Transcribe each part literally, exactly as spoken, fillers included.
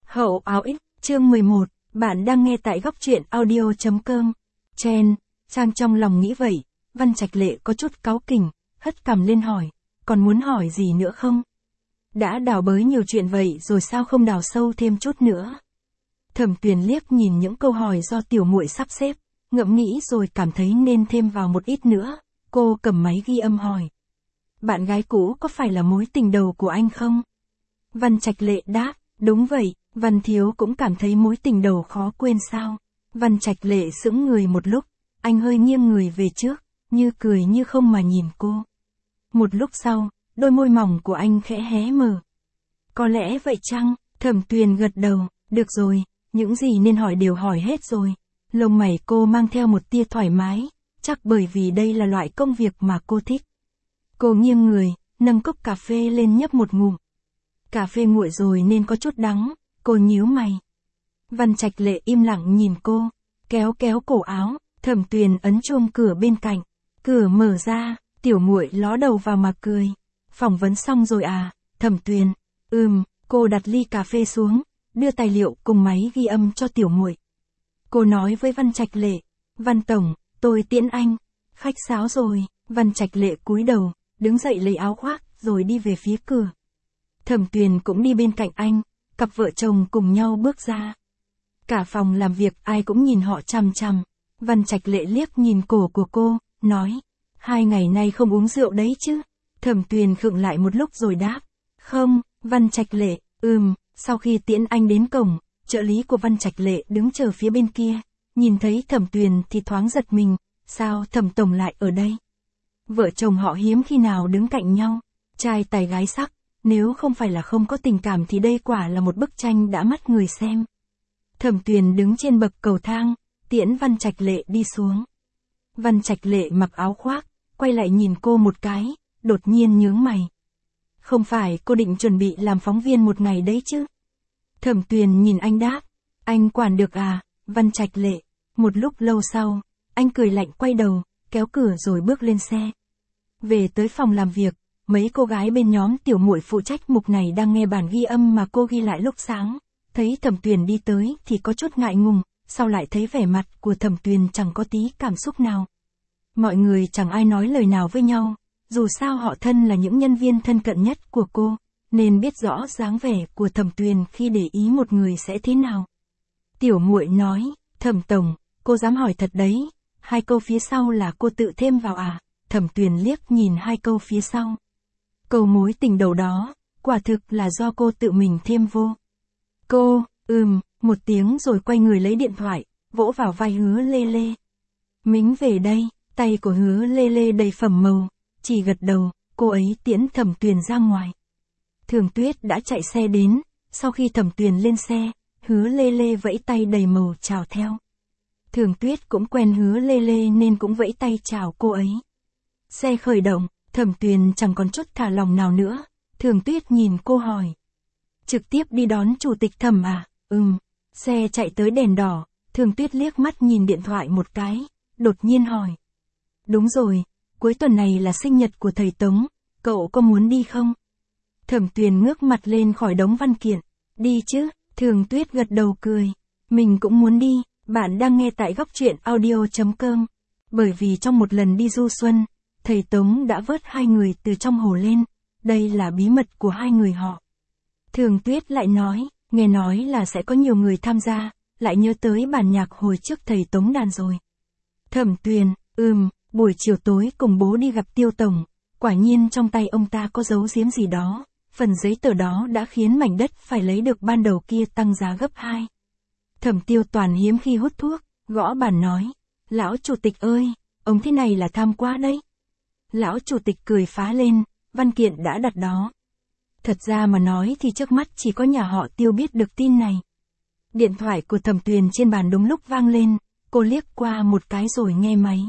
Hậu áo ích, chương mười một, bạn đang nghe tại góc truyện audio.com. Chen, Trang trong lòng nghĩ vậy, Văn Trạch Lệ có chút cáu kỉnh, hất cằm lên hỏi, còn muốn hỏi gì nữa không? Đã đào bới nhiều chuyện vậy rồi sao không đào sâu thêm chút nữa? Thẩm Tuyền liếc nhìn những câu hỏi do tiểu muội sắp xếp, ngẫm nghĩ rồi cảm thấy nên thêm vào một ít nữa, cô cầm máy ghi âm hỏi. Bạn gái cũ có phải là mối tình đầu của anh không? Văn Trạch Lệ đáp, đúng vậy. Văn Thiếu cũng cảm thấy mối tình đầu khó quên sao? Văn Trạch Lệ sững người một lúc, anh hơi nghiêng người về trước, như cười như không mà nhìn cô. Một lúc sau, đôi môi mỏng của anh khẽ hé mở. Có lẽ vậy chăng? Thẩm Tuyền gật đầu, được rồi, những gì nên hỏi đều hỏi hết rồi. Lông mày cô mang theo một tia thoải mái, chắc bởi vì đây là loại công việc mà cô thích. Cô nghiêng người, nâng cốc cà phê lên nhấp một ngụm. Cà phê nguội rồi nên có chút đắng. Cô nhíu mày. Văn Trạch Lệ im lặng nhìn cô, kéo kéo cổ áo, Thẩm Tuyền ấn chuông cửa bên cạnh. Cửa mở ra, tiểu muội ló đầu vào mà cười. Phỏng vấn xong rồi à, Thẩm Tuyền? Ừm, cô đặt ly cà phê xuống, đưa tài liệu cùng máy ghi âm cho tiểu muội. Cô nói với Văn Trạch Lệ, Văn Tổng, tôi tiễn anh. Khách sáo rồi, Văn Trạch Lệ cúi đầu, đứng dậy lấy áo khoác, rồi đi về phía cửa. Thẩm Tuyền cũng đi bên cạnh anh. Cặp vợ chồng cùng nhau bước ra. Cả phòng làm việc ai cũng nhìn họ chằm chằm. Văn Trạch Lệ liếc nhìn cổ của cô, nói. Hai ngày nay không uống rượu đấy chứ? Thẩm Tuyền khựng lại một lúc rồi đáp. Không, Văn Trạch Lệ, ừm, sau khi tiễn anh đến cổng, trợ lý của Văn Trạch Lệ đứng chờ phía bên kia. Nhìn thấy Thẩm Tuyền thì thoáng giật mình, sao Thẩm Tổng lại ở đây? Vợ chồng họ hiếm khi nào đứng cạnh nhau, trai tài gái sắc. Nếu không phải là không có tình cảm thì đây quả là một bức tranh đã mắt người xem. Thẩm Tuyền đứng trên bậc cầu thang, tiễn Văn Trạch Lệ đi xuống. Văn Trạch Lệ mặc áo khoác, quay lại nhìn cô một cái, đột nhiên nhướng mày. Không phải cô định chuẩn bị làm phóng viên một ngày đấy chứ? Thẩm Tuyền nhìn anh đáp, anh quản được à, Văn Trạch Lệ. Một lúc lâu sau, anh cười lạnh quay đầu, kéo cửa rồi bước lên xe. Về tới phòng làm việc. Mấy cô gái bên nhóm tiểu muội phụ trách mục này đang nghe bản ghi âm mà cô ghi lại lúc sáng. Thấy Thẩm Tuyền đi tới thì có chút ngại ngùng, sau lại thấy vẻ mặt của Thẩm Tuyền chẳng có tí cảm xúc nào. Mọi người chẳng ai nói lời nào với nhau, dù sao họ thân là những nhân viên thân cận nhất của cô, nên biết rõ dáng vẻ của Thẩm Tuyền khi để ý một người sẽ thế nào. Tiểu muội nói, Thẩm Tổng, cô dám hỏi thật đấy, hai câu phía sau là cô tự thêm vào à? Thẩm Tuyền liếc nhìn hai câu phía sau. Câu mối tình đầu đó, quả thực là do cô tự mình thêm vô. Cô, ừm, một tiếng rồi quay người lấy điện thoại, vỗ vào vai Hứa Lê Lê. Mính về đây, tay của Hứa Lê Lê đầy phẩm màu, chỉ gật đầu, cô ấy tiễn Thẩm Tuyền ra ngoài. Thường Tuyết đã chạy xe đến, sau khi Thẩm Tuyền lên xe, Hứa Lê Lê vẫy tay đầy màu chào theo. Thường Tuyết cũng quen Hứa Lê Lê nên cũng vẫy tay chào cô ấy. Xe khởi động. Thẩm Tuyền chẳng còn chút thả lòng nào nữa, Thường Tuyết nhìn cô hỏi. Trực tiếp đi đón chủ tịch Thẩm à? Ừm, xe chạy tới đèn đỏ, Thường Tuyết liếc mắt nhìn điện thoại một cái, đột nhiên hỏi. Đúng rồi, cuối tuần này là sinh nhật của thầy Tống, cậu có muốn đi không? Thẩm Tuyền ngước mặt lên khỏi đống văn kiện, đi chứ, Thường Tuyết gật đầu cười. Mình cũng muốn đi, bạn đang nghe tại góc truyện audio.com, bởi vì trong một lần đi du xuân, thầy Tống đã vớt hai người từ trong hồ lên, đây là bí mật của hai người họ. Thường Tuyết lại nói, nghe nói là sẽ có nhiều người tham gia, lại nhớ tới bản nhạc hồi trước thầy Tống đàn rồi. Thẩm Tuyền, ừm, buổi chiều tối cùng bố đi gặp Tiêu Tổng, quả nhiên trong tay ông ta có giấu giếm gì đó, phần giấy tờ đó đã khiến mảnh đất phải lấy được ban đầu kia tăng giá gấp hai. Thẩm Tiêu Toàn hiếm khi hút thuốc, gõ bàn nói, lão chủ tịch ơi, ông thế này là tham quá đấy. Lão chủ tịch cười phá lên, văn kiện đã đặt đó. Thật ra mà nói thì trước mắt chỉ có nhà họ Tiêu biết được tin này. Điện thoại của Thẩm Tuyền trên bàn đúng lúc vang lên, cô liếc qua một cái rồi nghe máy.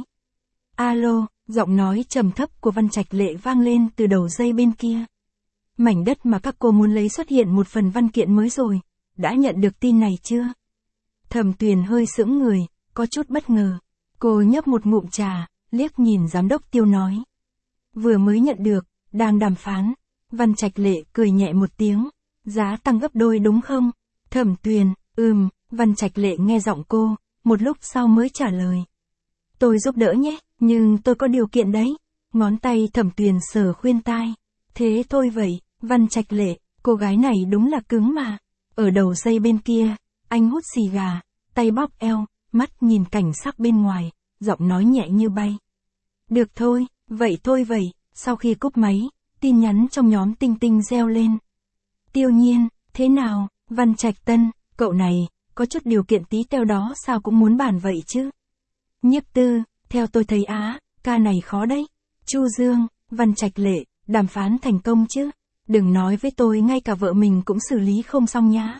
Alo, giọng nói trầm thấp của Văn Trạch Lệ vang lên từ đầu dây bên kia. Mảnh đất mà các cô muốn lấy xuất hiện một phần văn kiện mới rồi, đã nhận được tin này chưa? Thẩm Tuyền hơi sững người, có chút bất ngờ. Cô nhấp một ngụm trà, liếc nhìn giám đốc Tiêu nói. Vừa mới nhận được, đang đàm phán. Văn Trạch Lệ cười nhẹ một tiếng. Giá tăng gấp đôi đúng không? Thẩm Tuyền, ừm, Văn Trạch Lệ nghe giọng cô, một lúc sau mới trả lời. Tôi giúp đỡ nhé, nhưng tôi có điều kiện đấy. Ngón tay Thẩm Tuyền sờ khuyên tai. Thế thôi vậy, Văn Trạch Lệ, cô gái này đúng là cứng mà. Ở đầu dây bên kia, anh hút xì gà, tay bóp eo, mắt nhìn cảnh sắc bên ngoài, giọng nói nhẹ như bay. Được thôi, vậy thôi vậy, sau khi cúp máy, tin nhắn trong nhóm Tinh Tinh reo lên. Tiêu Nhiên, thế nào, Văn Trạch Tân, cậu này, có chút điều kiện tí teo đó sao cũng muốn bàn vậy chứ. Nhiếp Tư, theo tôi thấy á, ca này khó đấy. Chu Dương, Văn Trạch Lệ, đàm phán thành công chứ. Đừng nói với tôi ngay cả vợ mình cũng xử lý không xong nhá.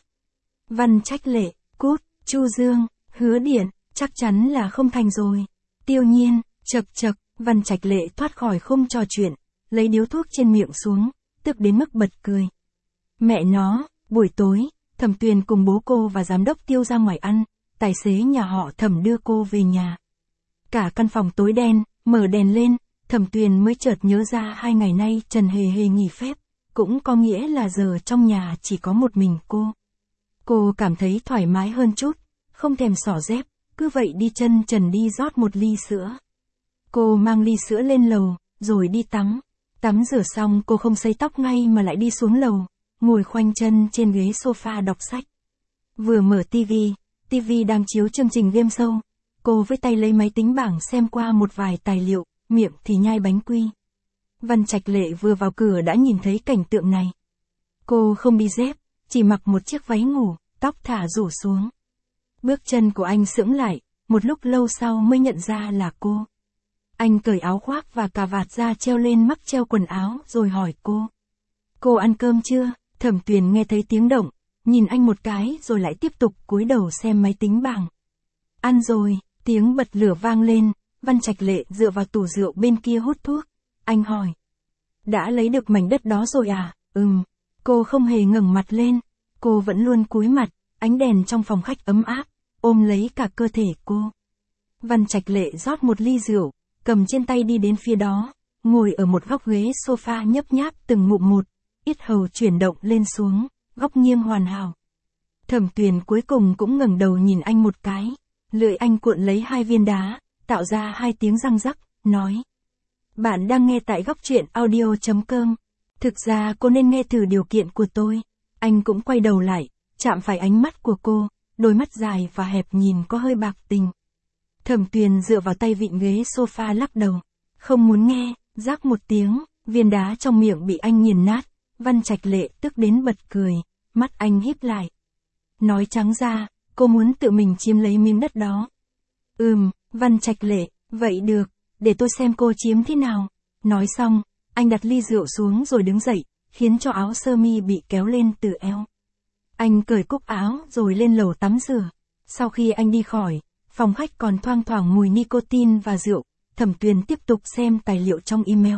Văn Trạch Lệ, cút. Chu Dương, Hứa Điện, chắc chắn là không thành rồi. Tiêu Nhiên, chật chật, Văn Trạch Lệ thoát khỏi khung trò chuyện, lấy điếu thuốc trên miệng xuống, tức đến mức bật cười. Mẹ nó, buổi tối, Thẩm Tuyền cùng bố cô và giám đốc Tiêu ra ngoài ăn, tài xế nhà họ Thẩm đưa cô về nhà. Cả căn phòng tối đen, mở đèn lên, Thẩm Tuyền mới chợt nhớ ra hai ngày nay Trần Hề Hề nghỉ phép, cũng có nghĩa là giờ trong nhà chỉ có một mình cô. Cô cảm thấy thoải mái hơn chút, không thèm xỏ dép, cứ vậy đi chân trần đi rót một ly sữa. Cô mang ly sữa lên lầu, rồi đi tắm. Tắm rửa xong cô không sấy tóc ngay mà lại đi xuống lầu, ngồi khoanh chân trên ghế sofa đọc sách. Vừa mở tivi, tivi đang chiếu chương trình game show. Cô với tay lấy máy tính bảng xem qua một vài tài liệu, miệng thì nhai bánh quy. Văn Trạch Lệ vừa vào cửa đã nhìn thấy cảnh tượng này. Cô không đi dép, chỉ mặc một chiếc váy ngủ, tóc thả rủ xuống. Bước chân của anh sững lại, một lúc lâu sau mới nhận ra là cô. Anh cởi áo khoác và cà vạt ra treo lên mắc treo quần áo rồi hỏi cô. Cô ăn cơm chưa? Thẩm Tuyền nghe thấy tiếng động, nhìn anh một cái rồi lại tiếp tục cúi đầu xem máy tính bảng. Ăn rồi, tiếng bật lửa vang lên, Văn Trạch Lệ dựa vào tủ rượu bên kia hút thuốc. Anh hỏi. Đã lấy được mảnh đất đó rồi à? Ừm. Cô không hề ngẩng mặt lên. Cô vẫn luôn cúi mặt, ánh đèn trong phòng khách ấm áp, ôm lấy cả cơ thể cô. Văn Trạch Lệ rót một ly rượu, cầm trên tay đi đến phía đó, ngồi ở một góc ghế sofa nhấp nháp từng ngụm một, yết hầu chuyển động lên xuống, góc nghiêng hoàn hảo. Thẩm Tuyền cuối cùng cũng ngẩng đầu nhìn anh một cái, lưỡi anh cuộn lấy hai viên đá, tạo ra hai tiếng răng rắc, nói. Bạn đang nghe tại góc truyện audio chấm com. Thực ra cô nên nghe thử điều kiện của tôi. Anh cũng quay đầu lại, chạm phải ánh mắt của cô, đôi mắt dài và hẹp nhìn có hơi bạc tình. Thẩm Tuyền dựa vào tay vịn ghế sofa lắc đầu. Không muốn nghe, rắc một tiếng, viên đá trong miệng bị anh nghiền nát. Văn Trạch Lệ tức đến bật cười, mắt anh híp lại. Nói trắng ra, cô muốn tự mình chiếm lấy miếng đất đó. Ừm, Văn Trạch Lệ, vậy được, để tôi xem cô chiếm thế nào. Nói xong, anh đặt ly rượu xuống rồi đứng dậy, khiến cho áo sơ mi bị kéo lên từ eo. Anh cởi cúc áo rồi lên lầu tắm rửa. Sau khi anh đi khỏi, phòng khách còn thoang thoảng mùi nicotine và rượu. Thẩm Tuyền tiếp tục xem tài liệu trong email.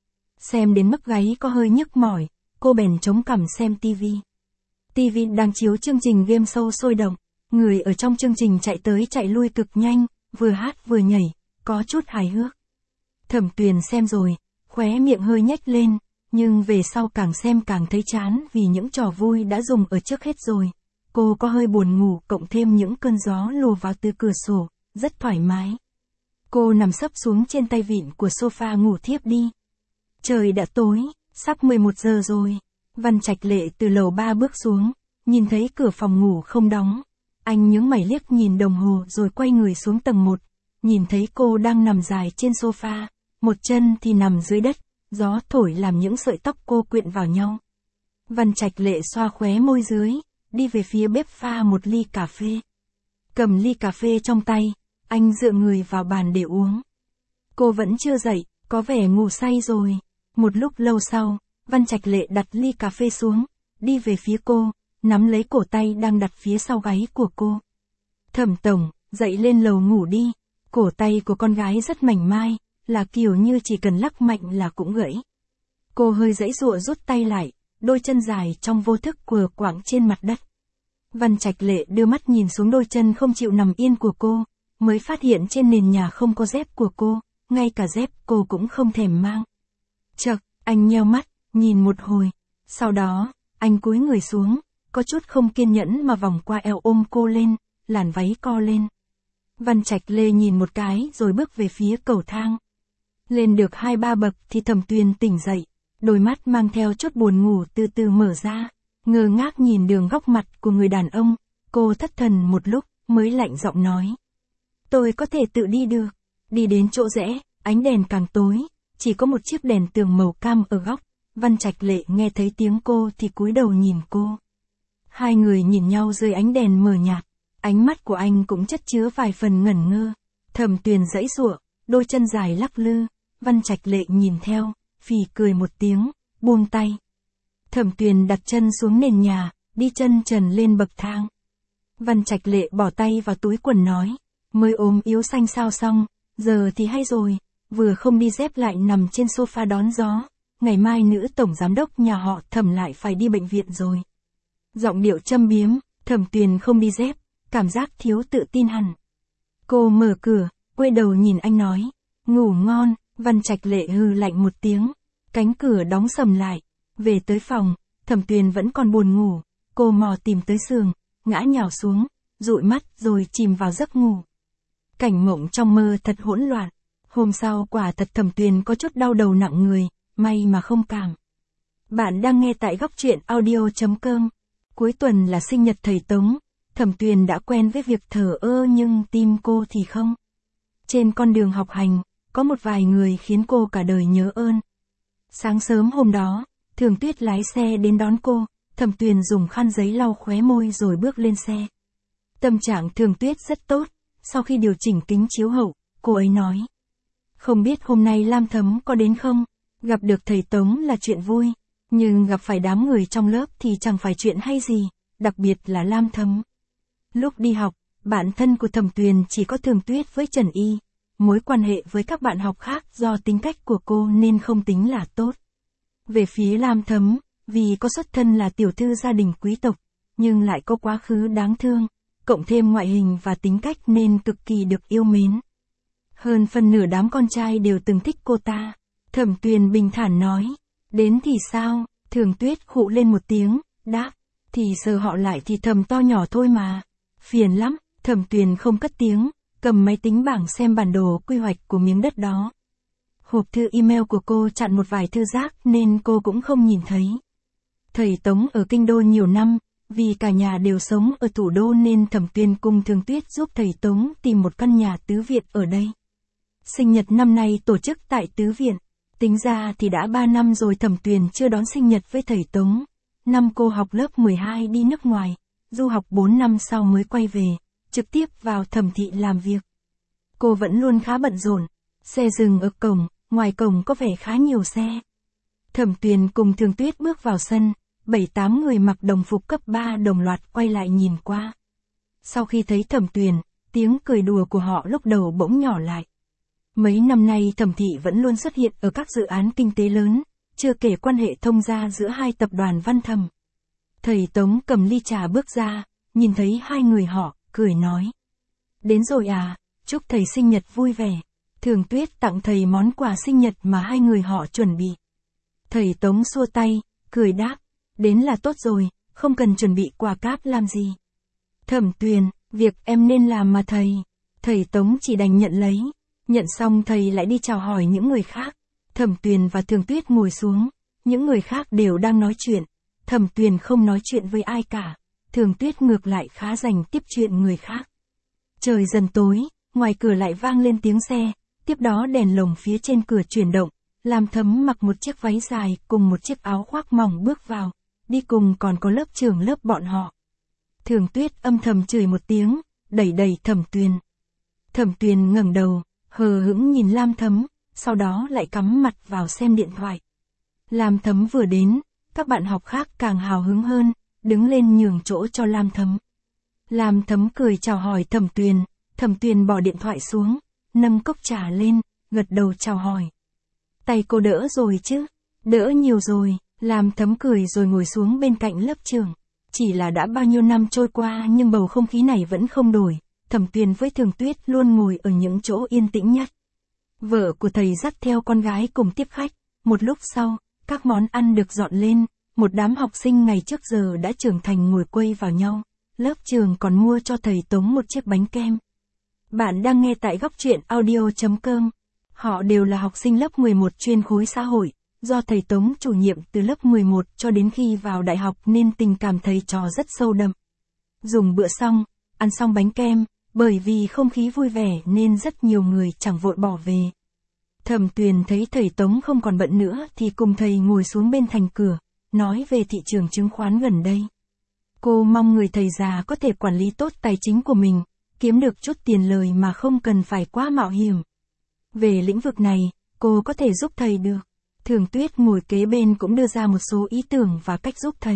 Xem đến mức gáy có hơi nhức mỏi, cô bèn chống cằm xem tivi. Tivi đang chiếu chương trình game show sôi động, người ở trong chương trình chạy tới chạy lui cực nhanh, vừa hát vừa nhảy, có chút hài hước. Thẩm Tuyền xem rồi, khóe miệng hơi nhếch lên, nhưng về sau càng xem càng thấy chán vì những trò vui đã dùng ở trước hết rồi. Cô có hơi buồn ngủ cộng thêm những cơn gió lùa vào từ cửa sổ, rất thoải mái. Cô nằm sấp xuống trên tay vịn của sofa ngủ thiếp đi. Trời đã tối, sắp mười một giờ rồi. Văn Trạch Lệ từ lầu ba bước xuống, nhìn thấy cửa phòng ngủ không đóng. Anh nhướng mày liếc nhìn đồng hồ rồi quay người xuống tầng một, nhìn thấy cô đang nằm dài trên sofa, một chân thì nằm dưới đất, gió thổi làm những sợi tóc cô quyện vào nhau. Văn Trạch Lệ xoa khóe môi dưới, đi về phía bếp pha một ly cà phê. Cầm ly cà phê trong tay, anh dựa người vào bàn để uống. Cô vẫn chưa dậy, có vẻ ngủ say rồi. Một lúc lâu sau, Văn Trạch Lệ đặt ly cà phê xuống, đi về phía cô, nắm lấy cổ tay đang đặt phía sau gáy của cô. Thẩm tổng, dậy lên lầu ngủ đi. Cổ tay của con gái rất mảnh mai, là kiểu như chỉ cần lắc mạnh là cũng gãy. Cô hơi giãy giụa rút tay lại, đôi chân dài trong vô thức quờ quạng trên mặt đất. Văn Trạch Lệ đưa mắt nhìn xuống đôi chân không chịu nằm yên của cô, mới phát hiện trên nền nhà không có dép của cô, ngay cả dép cô cũng không thèm mang. Chậc, anh nheo mắt, nhìn một hồi, sau đó, anh cúi người xuống, có chút không kiên nhẫn mà vòng qua eo ôm cô lên, làn váy co lên. Văn Trạch Lê nhìn một cái rồi bước về phía cầu thang. Lên được hai ba bậc thì Thẩm Tuyền tỉnh dậy, đôi mắt mang theo chút buồn ngủ từ từ mở ra, ngơ ngác nhìn đường góc mặt của người đàn ông, cô thất thần một lúc, mới lạnh giọng nói. Tôi có thể tự đi được. Đi đến chỗ rẽ, ánh đèn càng tối, chỉ có một chiếc đèn tường màu cam ở góc. Văn Trạch Lệ nghe thấy tiếng cô thì cúi đầu nhìn cô. Hai người nhìn nhau dưới ánh đèn mờ nhạt, ánh mắt của anh cũng chất chứa vài phần ngẩn ngơ. Thẩm Tuyền giãy giụa, đôi chân dài lắc lư, Văn Trạch Lệ nhìn theo, phì cười một tiếng, buông tay. Thẩm Tuyền đặt chân xuống nền nhà, đi chân trần lên bậc thang. Văn Trạch Lệ bỏ tay vào túi quần nói, mới ốm yếu xanh sao xong, giờ thì hay rồi, vừa không đi dép lại nằm trên sofa đón gió, ngày mai nữ tổng giám đốc nhà họ Thẩm lại phải đi bệnh viện rồi. Giọng điệu châm biếm, Thẩm Tuyền không đi dép, cảm giác thiếu tự tin hẳn. Cô mở cửa, quay đầu nhìn anh nói, ngủ ngon. Văn Trạch Lệ hừ lạnh một tiếng, cánh cửa đóng sầm lại. Về tới phòng, Thẩm Tuyền vẫn còn buồn ngủ, cô mò tìm tới giường, ngã nhào xuống, dụi mắt rồi chìm vào giấc ngủ. Cảnh mộng trong mơ thật hỗn loạn. Hôm sau quả thật Thẩm Tuyền có chút đau đầu nặng người, may mà không cảm. Bạn đang nghe tại góc truyện audio chấm com. Cuối tuần là sinh nhật thầy Tống, Thẩm Tuyền đã quen với việc thờ ơ nhưng tim cô thì không. Trên con đường học hành, có một vài người khiến cô cả đời nhớ ơn. Sáng sớm hôm đó, Thường Tuyết lái xe đến đón cô, Thẩm Tuyền dùng khăn giấy lau khóe môi rồi bước lên xe. Tâm trạng Thường Tuyết rất tốt, sau khi điều chỉnh kính chiếu hậu, cô ấy nói. Không biết hôm nay Lam Thấm có đến không? Gặp được thầy Tống là chuyện vui, nhưng gặp phải đám người trong lớp thì chẳng phải chuyện hay gì, đặc biệt là Lam Thấm. Lúc đi học, bạn thân của Thẩm Tuyền chỉ có Thường Tuyết với Trần Y. Mối quan hệ với các bạn học khác do tính cách của cô nên không tính là tốt. Về phía Lam Thấm, vì có xuất thân là tiểu thư gia đình quý tộc, nhưng lại có quá khứ đáng thương, cộng thêm ngoại hình và tính cách nên cực kỳ được yêu mến. Hơn phần nửa đám con trai đều từng thích cô ta. Thẩm Tuyền bình thản nói, đến thì sao? Thường Tuyết khụ lên một tiếng, đáp, thì giờ họ lại thì thầm to nhỏ thôi mà. Phiền lắm. Thẩm Tuyền không cất tiếng, cầm máy tính bảng xem bản đồ quy hoạch của miếng đất đó. Hộp thư email của cô chặn một vài thư rác nên cô cũng không nhìn thấy. Thầy Tống ở kinh đô nhiều năm, vì cả nhà đều sống ở thủ đô nên Thẩm Tuyền cùng Thường Tuyết giúp thầy Tống tìm một căn nhà tứ viện ở đây. Sinh nhật năm nay tổ chức tại tứ viện. Tính ra thì đã ba năm rồi Thẩm Tuyền chưa đón sinh nhật với thầy Tống. Năm cô học lớp mười hai đi nước ngoài, du học bốn năm sau mới quay về, trực tiếp vào Thẩm thị làm việc. Cô vẫn luôn khá bận rộn, xe dừng ở cổng, ngoài cổng có vẻ khá nhiều xe. Thẩm Tuyền cùng Thường Tuyết bước vào sân, bảy tám người mặc đồng phục cấp ba đồng loạt quay lại nhìn qua. Sau khi thấy Thẩm Tuyền, tiếng cười đùa của họ lúc đầu bỗng nhỏ lại. Mấy năm nay Thẩm thị vẫn luôn xuất hiện ở các dự án kinh tế lớn, chưa kể quan hệ thông gia giữa hai tập đoàn Văn Thẩm. Thầy Tống cầm ly trà bước ra, nhìn thấy hai người họ, cười nói. Đến rồi à, chúc thầy sinh nhật vui vẻ. Thường Tuyết tặng thầy món quà sinh nhật mà hai người họ chuẩn bị. Thầy Tống xua tay, cười đáp, đến là tốt rồi, không cần chuẩn bị quà cáp làm gì. Thẩm Tuyền, việc em nên làm mà thầy. Thầy Tống chỉ đành nhận lấy. Nhận xong thầy lại đi chào hỏi những người khác. Thẩm Tuyền và Thường Tuyết ngồi xuống, những người khác đều đang nói chuyện. Thẩm Tuyền không nói chuyện với ai cả, Thường Tuyết ngược lại khá dành tiếp chuyện người khác. Trời dần tối, ngoài cửa lại vang lên tiếng xe, tiếp đó đèn lồng phía trên cửa chuyển động, Lam Thấm mặc một chiếc váy dài cùng một chiếc áo khoác mỏng bước vào, đi cùng còn có lớp trưởng lớp bọn họ. Thường Tuyết âm thầm chửi một tiếng, đẩy đẩy Thẩm Tuyền. Thẩm Tuyền ngẩng đầu, hờ hững nhìn Lam Thấm, sau đó lại cắm mặt vào xem điện thoại. Lam Thấm vừa đến, các bạn học khác càng hào hứng hơn, đứng lên nhường chỗ cho Lam Thấm. Lam Thấm cười chào hỏi Thẩm Tuyền, Thẩm Tuyền bỏ điện thoại xuống, nâng cốc trà lên, gật đầu chào hỏi. Tay cô đỡ rồi chứ? Đỡ nhiều rồi, Lam Thấm cười rồi ngồi xuống bên cạnh lớp trưởng. Chỉ là đã bao nhiêu năm trôi qua nhưng bầu không khí này vẫn không đổi, Thẩm Tuyền với Thường Tuyết luôn ngồi ở những chỗ yên tĩnh nhất. Vợ của thầy dắt theo con gái cùng tiếp khách, một lúc sau, các món ăn được dọn lên, một đám học sinh ngày trước giờ đã trưởng thành ngồi quây vào nhau, lớp trường còn mua cho thầy Tống một chiếc bánh kem. Bạn đang nghe tại góc truyện audio chấm com. Họ đều là học sinh lớp mười một chuyên khối xã hội, do thầy Tống chủ nhiệm từ lớp mười một cho đến khi vào đại học nên tình cảm thầy trò rất sâu đậm. Dùng bữa xong, ăn xong bánh kem, bởi vì không khí vui vẻ nên rất nhiều người chẳng vội bỏ về. Thẩm Tuyền thấy thầy Tống không còn bận nữa thì cùng thầy ngồi xuống bên thành cửa, nói về thị trường chứng khoán gần đây. Cô mong người thầy già có thể quản lý tốt tài chính của mình, kiếm được chút tiền lời mà không cần phải quá mạo hiểm. Về lĩnh vực này, cô có thể giúp thầy được. Thường Tuyết ngồi kế bên cũng đưa ra một số ý tưởng và cách giúp thầy.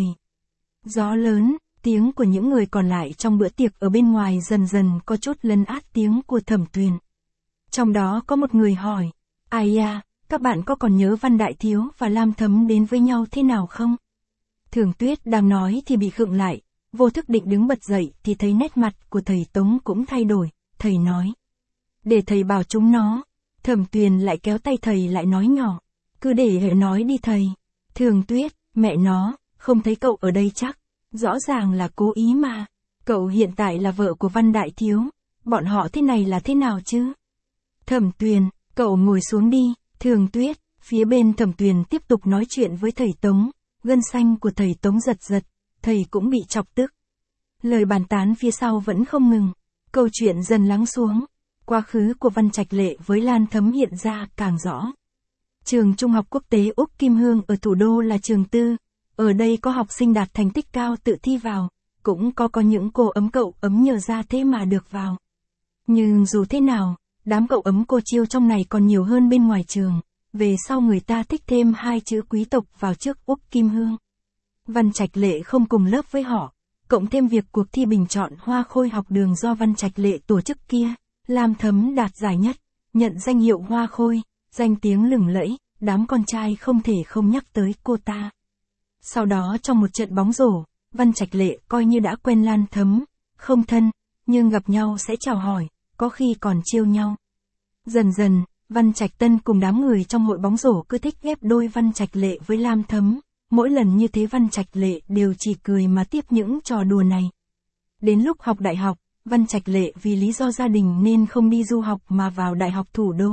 Gió lớn, tiếng của những người còn lại trong bữa tiệc ở bên ngoài dần dần có chút lấn át tiếng của Thẩm Tuyền. Trong đó có một người hỏi, ai à, các bạn có còn nhớ Văn Đại Thiếu và Lam Thấm đến với nhau thế nào không? Thường Tuyết đang nói thì bị khựng lại, vô thức định đứng bật dậy thì thấy nét mặt của thầy Tống cũng thay đổi, thầy nói. Để thầy bảo chúng nó. Thẩm Tuyền lại kéo tay thầy lại nói nhỏ. Cứ để hệ nói đi thầy. Thường Tuyết, mẹ nó, không thấy cậu ở đây chắc. Rõ ràng là cố ý mà. Cậu hiện tại là vợ của Văn Đại Thiếu. Bọn họ thế này là thế nào chứ? Thẩm Tuyền, cậu ngồi xuống đi. Thường Tuyết, phía bên Thẩm Tuyền tiếp tục nói chuyện với thầy Tống. Gân xanh của thầy Tống giật giật. Thầy cũng bị chọc tức. Lời bàn tán phía sau vẫn không ngừng. Câu chuyện dần lắng xuống. Quá khứ của Văn Trạch Lệ với Lan Thấm hiện ra càng rõ. Trường Trung học Quốc tế Úc Kim Hương ở thủ đô là trường tư. Ở đây có học sinh đạt thành tích cao tự thi vào. Cũng có có những cô ấm cậu ấm nhờ ra thế mà được vào. Nhưng dù thế nào, đám cậu ấm cô chiêu trong này còn nhiều hơn bên ngoài trường. Về sau người ta thích thêm hai chữ quý tộc vào trước Úc Kim Hương. Văn Trạch Lệ không cùng lớp với họ. Cộng thêm việc cuộc thi bình chọn Hoa Khôi học đường do Văn Trạch Lệ tổ chức kia. Lam Thấm đạt giải nhất, nhận danh hiệu Hoa Khôi, danh tiếng lừng lẫy, đám con trai không thể không nhắc tới cô ta. Sau đó trong một trận bóng rổ, Văn Trạch Lệ coi như đã quen Lan Thấm, không thân, nhưng gặp nhau sẽ chào hỏi, có khi còn trêu nhau. Dần dần, Văn Trạch Tân cùng đám người trong hội bóng rổ cứ thích ghép đôi Văn Trạch Lệ với Lam Thấm, mỗi lần như thế Văn Trạch Lệ đều chỉ cười mà tiếp những trò đùa này. Đến lúc học đại học, Văn Trạch Lệ vì lý do gia đình nên không đi du học mà vào đại học thủ đô.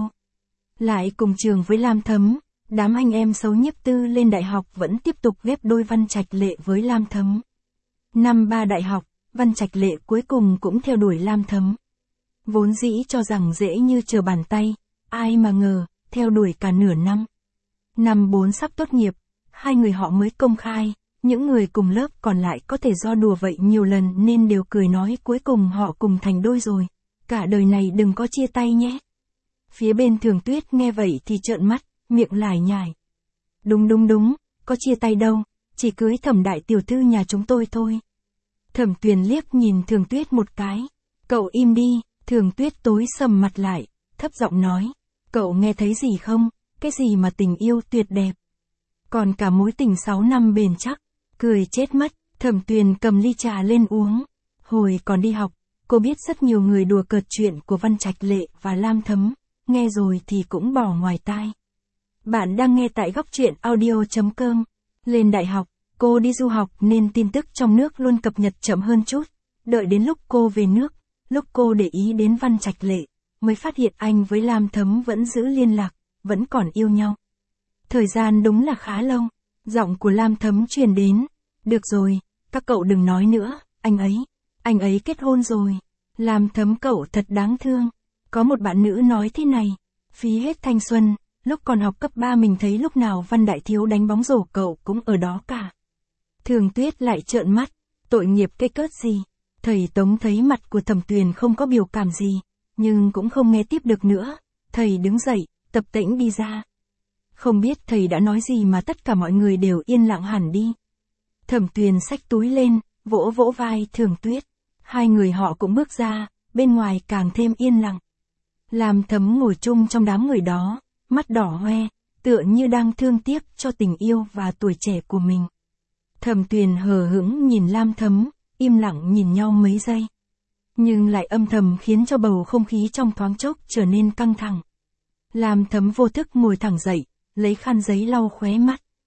Lại cùng trường với Lam Thấm, đám anh em xấu nhiếp tư lên đại học vẫn tiếp tục ghép đôi Văn Trạch Lệ với Lam Thấm. Năm ba đại học, Văn Trạch Lệ cuối cùng cũng theo đuổi Lam Thấm. Vốn dĩ cho rằng dễ như trở bàn tay, ai mà ngờ, theo đuổi cả nửa năm. Năm bốn sắp tốt nghiệp, hai người họ mới công khai. Những người cùng lớp còn lại có thể do đùa vậy nhiều lần nên đều cười nói cuối cùng họ cùng thành đôi rồi. Cả đời này đừng có chia tay nhé. Phía bên Thường Tuyết nghe vậy thì trợn mắt, miệng lải nhải. Đúng đúng đúng, có chia tay đâu, chỉ cưới Thẩm đại tiểu thư nhà chúng tôi thôi. Thẩm Tuyền liếc nhìn Thường Tuyết một cái. Cậu im đi. Thường Tuyết tối sầm mặt lại, thấp giọng nói. Cậu nghe thấy gì không, cái gì mà tình yêu tuyệt đẹp. Còn cả mối tình sáu năm bền chắc. Cười chết mất, Thẩm Tuyền cầm ly trà lên uống. Hồi còn đi học, cô biết rất nhiều người đùa cợt chuyện của Văn Trạch Lệ và Lam Thấm, nghe rồi thì cũng bỏ ngoài tai. Bạn đang nghe tại góc truyện audio chấm com. Lên đại học, cô đi du học nên tin tức trong nước luôn cập nhật chậm hơn chút. Đợi đến lúc cô về nước, lúc cô để ý đến Văn Trạch Lệ, mới phát hiện anh với Lam Thấm vẫn giữ liên lạc, vẫn còn yêu nhau. Thời gian đúng là khá lâu, giọng của Lam Thấm truyền đến. Được rồi, các cậu đừng nói nữa, anh ấy, anh ấy kết hôn rồi. Lam Thấm cậu thật đáng thương. Có một bạn nữ nói thế này, phí hết thanh xuân, lúc còn học cấp ba mình thấy lúc nào Văn Đại Thiếu đánh bóng rổ cậu cũng ở đó cả. Thường Tuyết lại trợn mắt, tội nghiệp cái cớt gì. Thầy Tống thấy mặt của Thẩm Tuyền không có biểu cảm gì, nhưng cũng không nghe tiếp được nữa. Thầy đứng dậy, tập tễnh đi ra. Không biết thầy đã nói gì mà tất cả mọi người đều yên lặng hẳn đi. Thẩm Tuyền xách túi lên, vỗ vỗ vai Thường Tuyết. Hai người họ cũng bước ra, bên ngoài càng thêm yên lặng. Lam Thấm ngồi chung trong đám người đó, mắt đỏ hoe, tựa như đang thương tiếc cho tình yêu và tuổi trẻ của mình. Thẩm Tuyền hờ hững nhìn Lam Thấm, im lặng nhìn nhau mấy giây. Nhưng lại âm thầm khiến cho bầu không khí trong thoáng chốc trở nên căng thẳng. Lam Thấm vô thức ngồi thẳng dậy, lấy khăn giấy lau khóe mắt.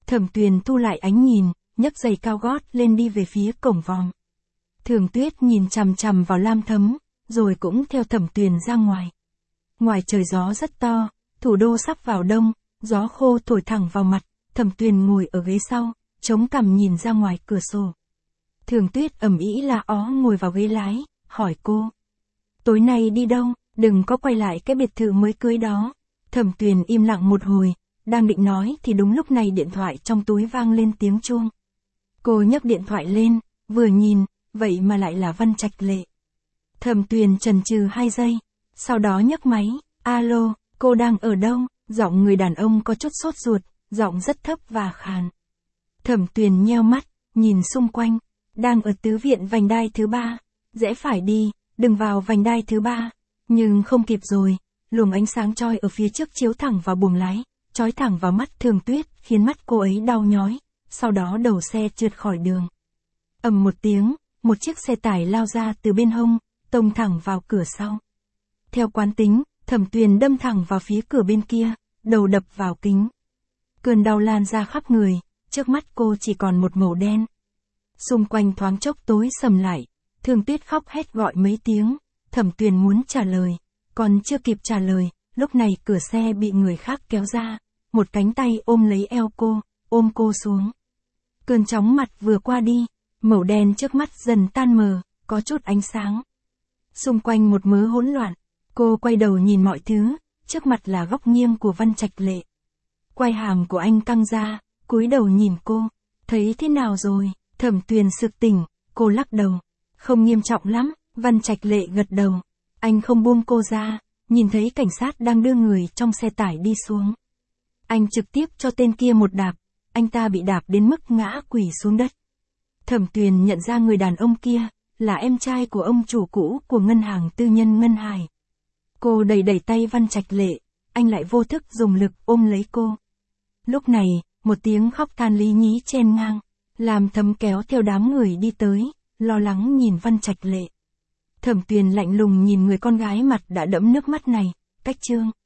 Thẩm Tuyền thu lại ánh nhìn, nhấc giày cao gót lên đi về phía cổng vòm. Thường Tuyết nhìn chằm chằm vào Lam Thấm, rồi cũng theo Thẩm Tuyền ra ngoài. Ngoài trời gió rất to, thủ đô sắp vào đông, gió khô thổi thẳng vào mặt, Thẩm Tuyền ngồi ở ghế sau, chống cằm nhìn ra ngoài cửa sổ. Thường Tuyết ầm ĩ la ó ngồi vào ghế lái, hỏi cô. Tối nay đi đâu, đừng có quay lại cái biệt thự mới cưới đó. Thẩm Tuyền im lặng một hồi, đang định nói thì đúng lúc này điện thoại trong túi vang lên tiếng chuông. Cô nhấc điện thoại lên, vừa nhìn, vậy mà lại là Văn Trạch Lệ. Thẩm Tuyền chần chừ hai giây, sau đó nhấc máy, alo, cô đang ở đâu? Giọng người đàn ông có chút sốt ruột, giọng rất thấp và khàn. Thẩm Tuyền nheo mắt, nhìn xung quanh, đang ở tứ viện vành đai thứ ba, rẽ phải đi, đừng vào vành đai thứ ba, nhưng không kịp rồi, luồng ánh sáng choi ở phía trước chiếu thẳng vào buồng lái, chói thẳng vào mắt Thường Tuyết, khiến mắt cô ấy đau nhói, sau đó đầu xe trượt khỏi đường. Ầm một tiếng, một chiếc xe tải lao ra từ bên hông, tông thẳng vào cửa sau. Theo quán tính, Thẩm Tuyền đâm thẳng vào phía cửa bên kia, đầu đập vào kính. Cơn đau lan ra khắp người, trước mắt cô chỉ còn một màu đen. Xung quanh thoáng chốc tối sầm lại, Thường Tuyết khóc hét gọi mấy tiếng, Thẩm Tuyền muốn trả lời, còn chưa kịp trả lời, lúc này cửa xe bị người khác kéo ra, một cánh tay ôm lấy eo cô, ôm cô xuống. Cơn chóng mặt vừa qua đi, màu đen trước mắt dần tan mờ, có chút ánh sáng. Xung quanh một mớ hỗn loạn, cô quay đầu nhìn mọi thứ, trước mặt là góc nghiêng của Văn Trạch Lệ. Quai hàm của anh căng ra, cúi đầu nhìn cô, thấy thế nào rồi? Thẩm Tuyền sực tỉnh, cô lắc đầu. Không nghiêm trọng lắm, Văn Trạch Lệ gật đầu. Anh không buông cô ra, nhìn thấy cảnh sát đang đưa người trong xe tải đi xuống. Anh trực tiếp cho tên kia một đạp, anh ta bị đạp đến mức ngã quỳ xuống đất. Thẩm Tuyền nhận ra người đàn ông kia, là em trai của ông chủ cũ của ngân hàng tư nhân Ngân Hải. Cô đẩy đẩy tay Văn Trạch Lệ, anh lại vô thức dùng lực ôm lấy cô. Lúc này, một tiếng khóc than lý nhí chen ngang, làm Thấm kéo theo đám người đi tới, lo lắng nhìn Văn Trạch Lệ. Thẩm Tuyền lạnh lùng nhìn người con gái mặt đã đẫm nước mắt này, cách chương.